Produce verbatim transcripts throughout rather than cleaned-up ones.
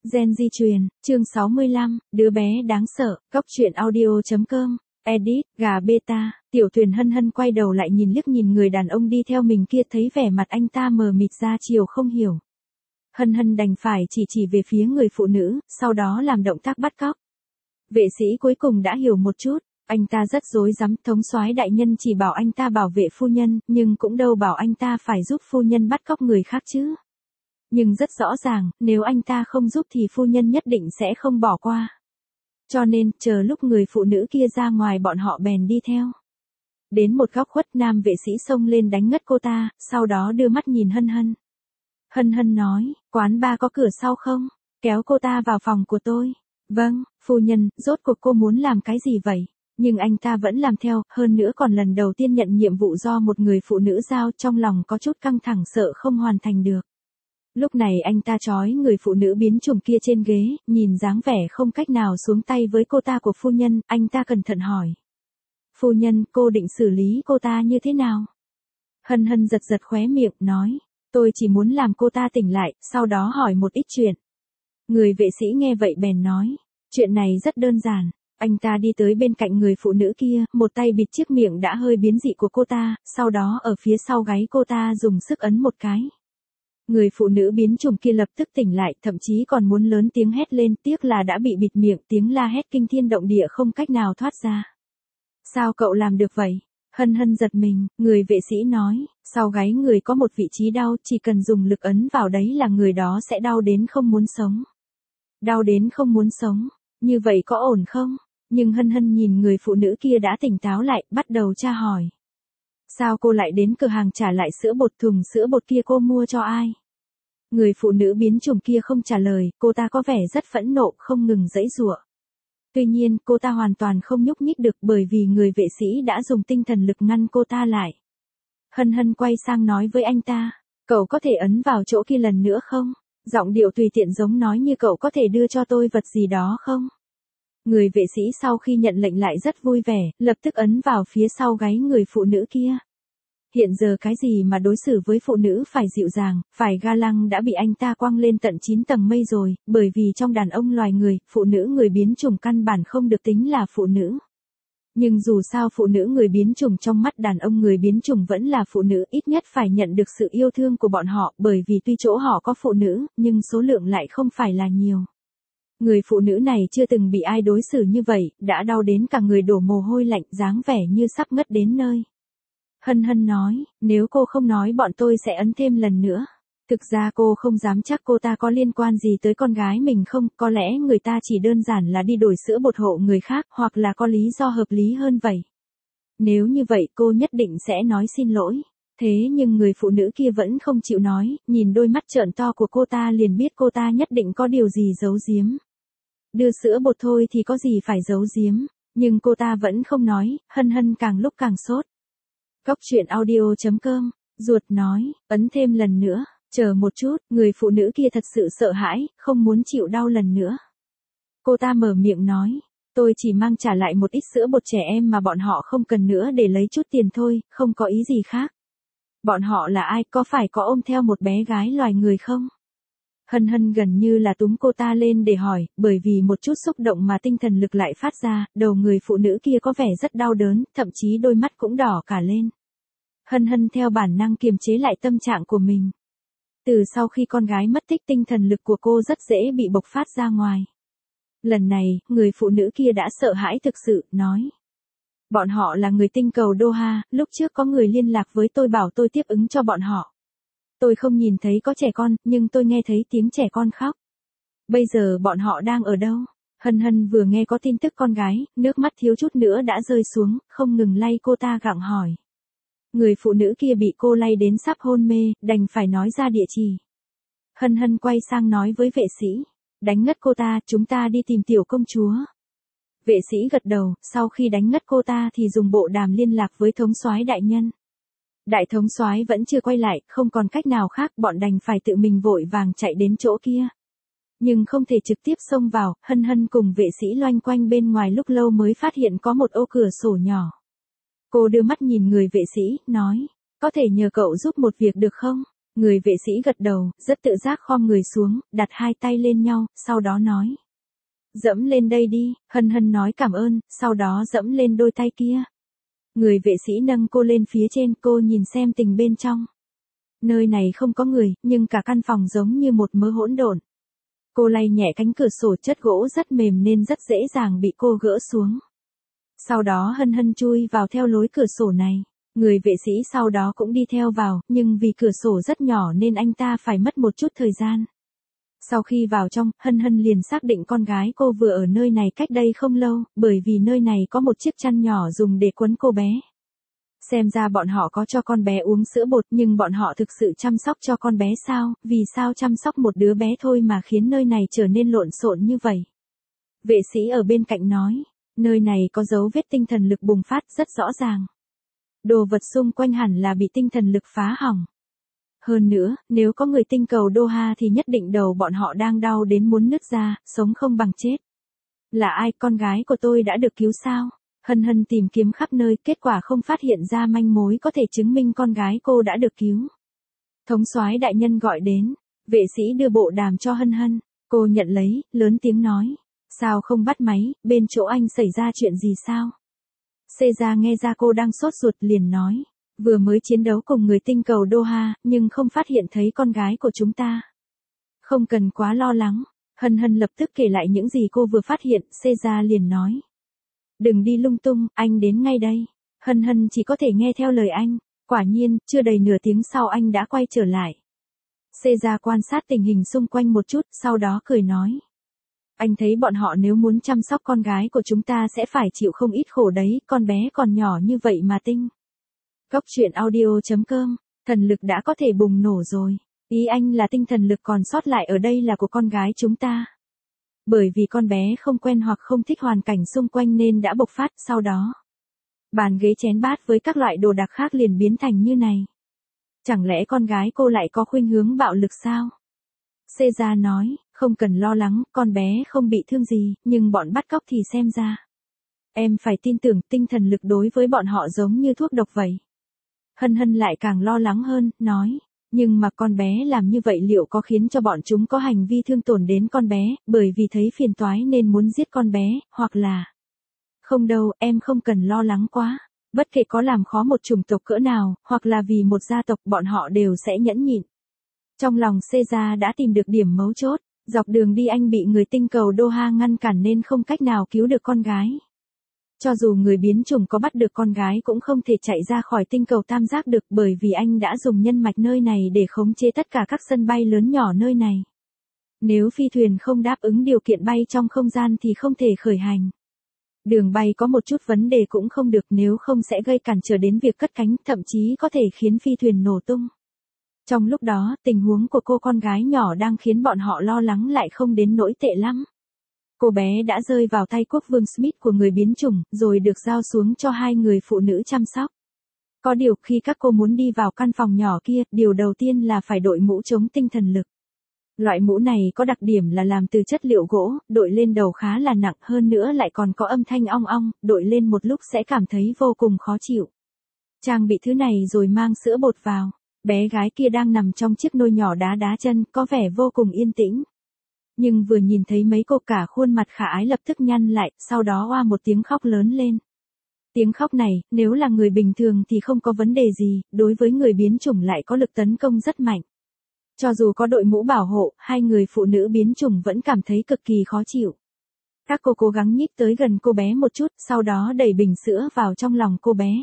Gen di truyền, chương sáu mươi lăm, đứa bé đáng sợ, góc truyện audio.com, edit, gà beta, Tiểu Tuyền hân hân quay đầu lại nhìn liếc nhìn người đàn ông đi theo mình kia, thấy vẻ mặt anh ta mờ mịt ra chiều không hiểu. Hân hân đành phải chỉ chỉ về phía người phụ nữ, sau đó làm động tác bắt cóc. Vệ sĩ cuối cùng đã hiểu một chút, anh ta rất rối rắm, thống soái đại nhân chỉ bảo anh ta bảo vệ phu nhân, nhưng cũng đâu bảo anh ta phải giúp phu nhân bắt cóc người khác chứ. Nhưng rất rõ ràng, nếu anh ta không giúp thì phu nhân nhất định sẽ không bỏ qua. Cho nên, chờ lúc người phụ nữ kia ra ngoài bọn họ bèn đi theo. Đến một góc khuất, nam vệ sĩ xông lên đánh ngất cô ta, sau đó đưa mắt nhìn hân hân. Hân hân nói, quán ba có cửa sau không? Kéo cô ta vào phòng của tôi. Vâng, phu nhân, rốt cuộc cô muốn làm cái gì vậy? Nhưng anh ta vẫn làm theo, hơn nữa còn lần đầu tiên nhận nhiệm vụ do một người phụ nữ giao, trong lòng có chút căng thẳng sợ không hoàn thành được. Lúc này anh ta trói người phụ nữ biến chủng kia trên ghế, nhìn dáng vẻ không cách nào xuống tay với cô ta của phu nhân, anh ta cẩn thận hỏi. Phu nhân, cô định xử lý cô ta như thế nào? Hân hân giật giật khóe miệng, nói, tôi chỉ muốn làm cô ta tỉnh lại, sau đó hỏi một ít chuyện. Người vệ sĩ nghe vậy bèn nói, chuyện này rất đơn giản. Anh ta đi tới bên cạnh người phụ nữ kia, một tay bịt chiếc miệng đã hơi biến dị của cô ta, sau đó ở phía sau gáy cô ta dùng sức ấn một cái. Người phụ nữ biến chủng kia lập tức tỉnh lại, thậm chí còn muốn lớn tiếng hét lên, tiếc là đã bị bịt miệng, tiếng la hét kinh thiên động địa không cách nào thoát ra. Sao cậu làm được vậy? Hân hân giật mình, người vệ sĩ nói, sau gáy người có một vị trí đau, chỉ cần dùng lực ấn vào đấy là người đó sẽ đau đến không muốn sống. Đau đến không muốn sống, như vậy có ổn không? Nhưng hân hân nhìn người phụ nữ kia đã tỉnh táo lại, bắt đầu tra hỏi. Sao cô lại đến cửa hàng trả lại sữa bột, thùng sữa bột kia cô mua cho ai? Người phụ nữ biến chủng kia không trả lời, cô ta có vẻ rất phẫn nộ, không ngừng giãy giụa. Tuy nhiên, cô ta hoàn toàn không nhúc nhích được bởi vì người vệ sĩ đã dùng tinh thần lực ngăn cô ta lại. Hân hân quay sang nói với anh ta, cậu có thể ấn vào chỗ kia lần nữa không? Giọng điệu tùy tiện giống nói như cậu có thể đưa cho tôi vật gì đó không? Người vệ sĩ sau khi nhận lệnh lại rất vui vẻ, lập tức ấn vào phía sau gáy người phụ nữ kia. Hiện giờ cái gì mà đối xử với phụ nữ phải dịu dàng, phải ga lăng đã bị anh ta quăng lên tận chín tầng mây rồi, bởi vì trong đàn ông loài người, phụ nữ người biến chủng căn bản không được tính là phụ nữ. Nhưng dù sao phụ nữ người biến chủng trong mắt đàn ông người biến chủng vẫn là phụ nữ, ít nhất phải nhận được sự yêu thương của bọn họ, bởi vì tuy chỗ họ có phụ nữ, nhưng số lượng lại không phải là nhiều. Người phụ nữ này chưa từng bị ai đối xử như vậy, đã đau đến cả người đổ mồ hôi lạnh, dáng vẻ như sắp ngất đến nơi. Hân hân nói, nếu cô không nói bọn tôi sẽ ấn thêm lần nữa. Thực ra cô không dám chắc cô ta có liên quan gì tới con gái mình không, có lẽ người ta chỉ đơn giản là đi đổi sữa bột hộ người khác, hoặc là có lý do hợp lý hơn vậy. Nếu như vậy cô nhất định sẽ nói xin lỗi. Thế nhưng người phụ nữ kia vẫn không chịu nói, nhìn đôi mắt trợn to của cô ta liền biết cô ta nhất định có điều gì giấu giếm. Đưa sữa bột thôi thì có gì phải giấu giếm, nhưng cô ta vẫn không nói, hân hân càng lúc càng sốt. Góc truyện audio.com, ruột nói, ấn thêm lần nữa, chờ một chút, người phụ nữ kia thật sự sợ hãi, không muốn chịu đau lần nữa. Cô ta mở miệng nói, tôi chỉ mang trả lại một ít sữa bột trẻ em mà bọn họ không cần nữa để lấy chút tiền thôi, không có ý gì khác. Bọn họ là ai, có phải có ôm theo một bé gái loài người không? Hân hân gần như là túm cô ta lên để hỏi, bởi vì một chút xúc động mà tinh thần lực lại phát ra, đầu người phụ nữ kia có vẻ rất đau đớn, thậm chí đôi mắt cũng đỏ cả lên. Hân hân theo bản năng kiềm chế lại tâm trạng của mình. Từ sau khi con gái mất tích, tinh thần lực của cô rất dễ bị bộc phát ra ngoài. Lần này, người phụ nữ kia đã sợ hãi thực sự, nói. Bọn họ là người tinh cầu Doha, lúc trước có người liên lạc với tôi bảo tôi tiếp ứng cho bọn họ. Tôi không nhìn thấy có trẻ con, nhưng tôi nghe thấy tiếng trẻ con khóc. Bây giờ bọn họ đang ở đâu? Hân hân vừa nghe có tin tức con gái, nước mắt thiếu chút nữa đã rơi xuống, không ngừng lay cô ta gặng hỏi. Người phụ nữ kia bị cô lay đến sắp hôn mê, đành phải nói ra địa chỉ. Hân hân quay sang nói với vệ sĩ, đánh ngất cô ta, chúng ta đi tìm tiểu công chúa. Vệ sĩ gật đầu, sau khi đánh ngất cô ta thì dùng bộ đàm liên lạc với thống soái đại nhân. Đại thống soái vẫn chưa quay lại, không còn cách nào khác, bọn đành phải tự mình vội vàng chạy đến chỗ kia. Nhưng không thể trực tiếp xông vào, hân hân cùng vệ sĩ loanh quanh bên ngoài lúc lâu mới phát hiện có một ô cửa sổ nhỏ. Cô đưa mắt nhìn người vệ sĩ, nói, có thể nhờ cậu giúp một việc được không? Người vệ sĩ gật đầu, rất tự giác khom người xuống, đặt hai tay lên nhau, sau đó nói. Dẫm lên đây đi, Hân Hân nói cảm ơn, sau đó dẫm lên đôi tay kia. Người vệ sĩ nâng cô lên phía trên, cô nhìn xem tình bên trong. Nơi này không có người, nhưng cả căn phòng giống như một mớ hỗn độn. Cô lay nhẹ cánh cửa sổ, chất gỗ rất mềm nên rất dễ dàng bị cô gỡ xuống. Sau đó Hân Hân chui vào theo lối cửa sổ này. Người vệ sĩ sau đó cũng đi theo vào, nhưng vì cửa sổ rất nhỏ nên anh ta phải mất một chút thời gian. Sau khi vào trong, Hân Hân liền xác định con gái cô vừa ở nơi này cách đây không lâu, bởi vì nơi này có một chiếc chăn nhỏ dùng để quấn cô bé. Xem ra bọn họ có cho con bé uống sữa bột, nhưng bọn họ thực sự chăm sóc cho con bé sao, vì sao chăm sóc một đứa bé thôi mà khiến nơi này trở nên lộn xộn như vậy. Vệ sĩ ở bên cạnh nói, nơi này có dấu vết tinh thần lực bùng phát rất rõ ràng. Đồ vật xung quanh hẳn là bị tinh thần lực phá hỏng. Hơn nữa, nếu có người tinh cầu Doha thì nhất định đầu bọn họ đang đau đến muốn nứt ra, sống không bằng chết. Là ai, con gái của tôi đã được cứu sao? Hân Hân tìm kiếm khắp nơi, kết quả không phát hiện ra manh mối có thể chứng minh con gái cô đã được cứu. Thống soái đại nhân gọi đến, vệ sĩ đưa bộ đàm cho Hân Hân, cô nhận lấy, lớn tiếng nói. Sao không bắt máy, bên chỗ anh xảy ra chuyện gì sao? Caesar nghe ra cô đang sốt ruột liền nói. Vừa mới chiến đấu cùng người tinh cầu Doha, nhưng không phát hiện thấy con gái của chúng ta. Không cần quá lo lắng. Hân Hân lập tức kể lại những gì cô vừa phát hiện, Caesar liền nói. Đừng đi lung tung, anh đến ngay đây. Hân Hân chỉ có thể nghe theo lời anh. Quả nhiên, chưa đầy nửa tiếng sau anh đã quay trở lại. Caesar quan sát tình hình xung quanh một chút, sau đó cười nói. Anh thấy bọn họ nếu muốn chăm sóc con gái của chúng ta sẽ phải chịu không ít khổ đấy, con bé còn nhỏ như vậy mà tinh. Góc truyện audio chấm com, thần lực đã có thể bùng nổ rồi. Ý anh là tinh thần lực còn sót lại ở đây là của con gái chúng ta. Bởi vì con bé không quen hoặc không thích hoàn cảnh xung quanh nên đã bộc phát, sau đó. Bàn ghế chén bát với các loại đồ đạc khác liền biến thành như này. Chẳng lẽ con gái cô lại có khuynh hướng bạo lực sao? Caesar nói, không cần lo lắng, con bé không bị thương gì, nhưng bọn bắt cóc thì xem ra. Em phải tin tưởng tinh thần lực đối với bọn họ giống như thuốc độc vậy. Hân Hân lại càng lo lắng hơn, nói, nhưng mà con bé làm như vậy liệu có khiến cho bọn chúng có hành vi thương tổn đến con bé, bởi vì thấy phiền toái nên muốn giết con bé, hoặc là... Không đâu, em không cần lo lắng quá. Bất kể có làm khó một chủng tộc cỡ nào, hoặc là vì một gia tộc, bọn họ đều sẽ nhẫn nhịn. Trong lòng Caesar đã tìm được điểm mấu chốt, dọc đường đi anh bị người tinh cầu Doha ngăn cản nên không cách nào cứu được con gái. Cho dù người biến chủng có bắt được con gái cũng không thể chạy ra khỏi tinh cầu tam giác được bởi vì anh đã dùng nhân mạch nơi này để khống chế tất cả các sân bay lớn nhỏ nơi này. Nếu phi thuyền không đáp ứng điều kiện bay trong không gian thì không thể khởi hành. Đường bay có một chút vấn đề cũng không được nếu không sẽ gây cản trở đến việc cất cánh, thậm chí có thể khiến phi thuyền nổ tung. Trong lúc đó, tình huống của cô con gái nhỏ đang khiến bọn họ lo lắng lại không đến nỗi tệ lắm. Cô bé đã rơi vào tay quốc vương Smith của người biến chủng, rồi được giao xuống cho hai người phụ nữ chăm sóc. Có điều khi các cô muốn đi vào căn phòng nhỏ kia, điều đầu tiên là phải đội mũ chống tinh thần lực. Loại mũ này có đặc điểm là làm từ chất liệu gỗ, đội lên đầu khá là nặng hơn nữa lại còn có âm thanh ong ong, đội lên một lúc sẽ cảm thấy vô cùng khó chịu. Trang bị thứ này rồi mang sữa bột vào. Bé gái kia đang nằm trong chiếc nôi nhỏ đá đá chân, có vẻ vô cùng yên tĩnh. Nhưng vừa nhìn thấy mấy cô cả khuôn mặt khả ái lập tức nhăn lại, sau đó oa một tiếng khóc lớn lên. Tiếng khóc này, nếu là người bình thường thì không có vấn đề gì, đối với người biến chủng lại có lực tấn công rất mạnh. Cho dù có đội mũ bảo hộ, hai người phụ nữ biến chủng vẫn cảm thấy cực kỳ khó chịu. Các cô cố gắng nhích tới gần cô bé một chút, sau đó đẩy bình sữa vào trong lòng cô bé.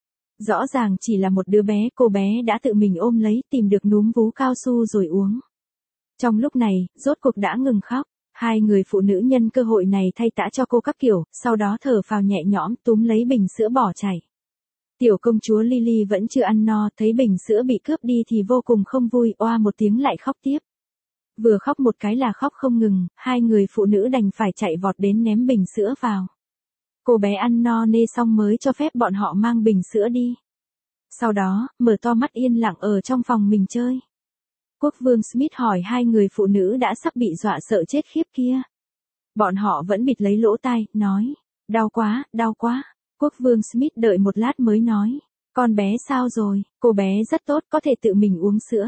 Rõ ràng chỉ là một đứa bé, cô bé đã tự mình ôm lấy, tìm được núm vú cao su rồi uống. Trong lúc này, rốt cuộc đã ngừng khóc, hai người phụ nữ nhân cơ hội này thay tã cho cô các kiểu, sau đó thở phào nhẹ nhõm túm lấy bình sữa bỏ chạy. Tiểu công chúa Lily vẫn chưa ăn no, thấy bình sữa bị cướp đi thì vô cùng không vui, oa một tiếng lại khóc tiếp. Vừa khóc một cái là khóc không ngừng, hai người phụ nữ đành phải chạy vọt đến ném bình sữa vào. Cô bé ăn no nê xong mới cho phép bọn họ mang bình sữa đi. Sau đó, mở to mắt yên lặng ở trong phòng mình chơi. Quốc vương Smith hỏi hai người phụ nữ đã sắp bị dọa sợ chết khiếp kia. Bọn họ vẫn bịt lấy lỗ tai, nói, đau quá, đau quá. Quốc vương Smith đợi một lát mới nói, con bé sao rồi, cô bé rất tốt có thể tự mình uống sữa.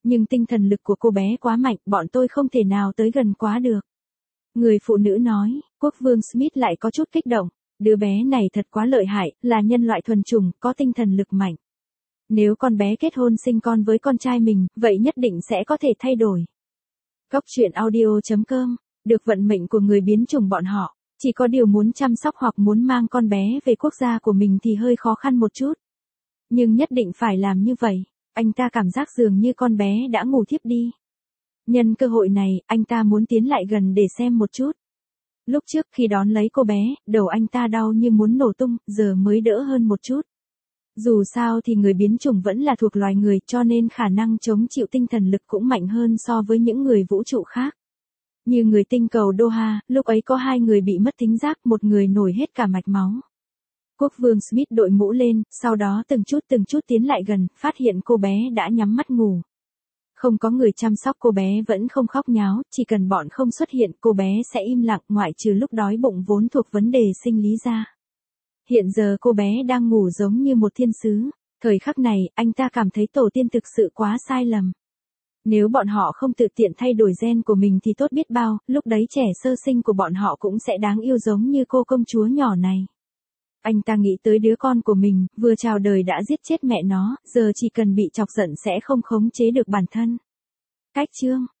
Nhưng tinh thần lực của cô bé quá mạnh, bọn tôi không thể nào tới gần quá được. Người phụ nữ nói, quốc vương Smith lại có chút kích động. Đứa bé này thật quá lợi hại, là nhân loại thuần chủng, có tinh thần lực mạnh. Nếu con bé kết hôn sinh con với con trai mình, vậy nhất định sẽ có thể thay đổi. Góc truyện audio chấm com, được vận mệnh của người biến chủng bọn họ, chỉ có điều muốn chăm sóc hoặc muốn mang con bé về quốc gia của mình thì hơi khó khăn một chút. Nhưng nhất định phải làm như vậy, anh ta cảm giác dường như con bé đã ngủ thiếp đi. Nhân cơ hội này, anh ta muốn tiến lại gần để xem một chút. Lúc trước khi đón lấy cô bé, đầu anh ta đau như muốn nổ tung, giờ mới đỡ hơn một chút. Dù sao thì người biến chủng vẫn là thuộc loài người cho nên khả năng chống chịu tinh thần lực cũng mạnh hơn so với những người vũ trụ khác. Như người tinh cầu Doha, lúc ấy có hai người bị mất thính giác, một người nổi hết cả mạch máu. Quốc vương Smith đội mũ lên, sau đó từng chút từng chút tiến lại gần, phát hiện cô bé đã nhắm mắt ngủ. Không có người chăm sóc cô bé vẫn không khóc nháo, chỉ cần bọn không xuất hiện cô bé sẽ im lặng ngoại trừ lúc đói bụng vốn thuộc vấn đề sinh lý ra. Hiện giờ cô bé đang ngủ giống như một thiên sứ, thời khắc này anh ta cảm thấy tổ tiên thực sự quá sai lầm. Nếu bọn họ không tự tiện thay đổi gen của mình thì tốt biết bao, lúc đấy trẻ sơ sinh của bọn họ cũng sẽ đáng yêu giống như cô công chúa nhỏ này. Anh ta nghĩ tới đứa con của mình, vừa chào đời đã giết chết mẹ nó, giờ chỉ cần bị chọc giận sẽ không khống chế được bản thân. Cách chương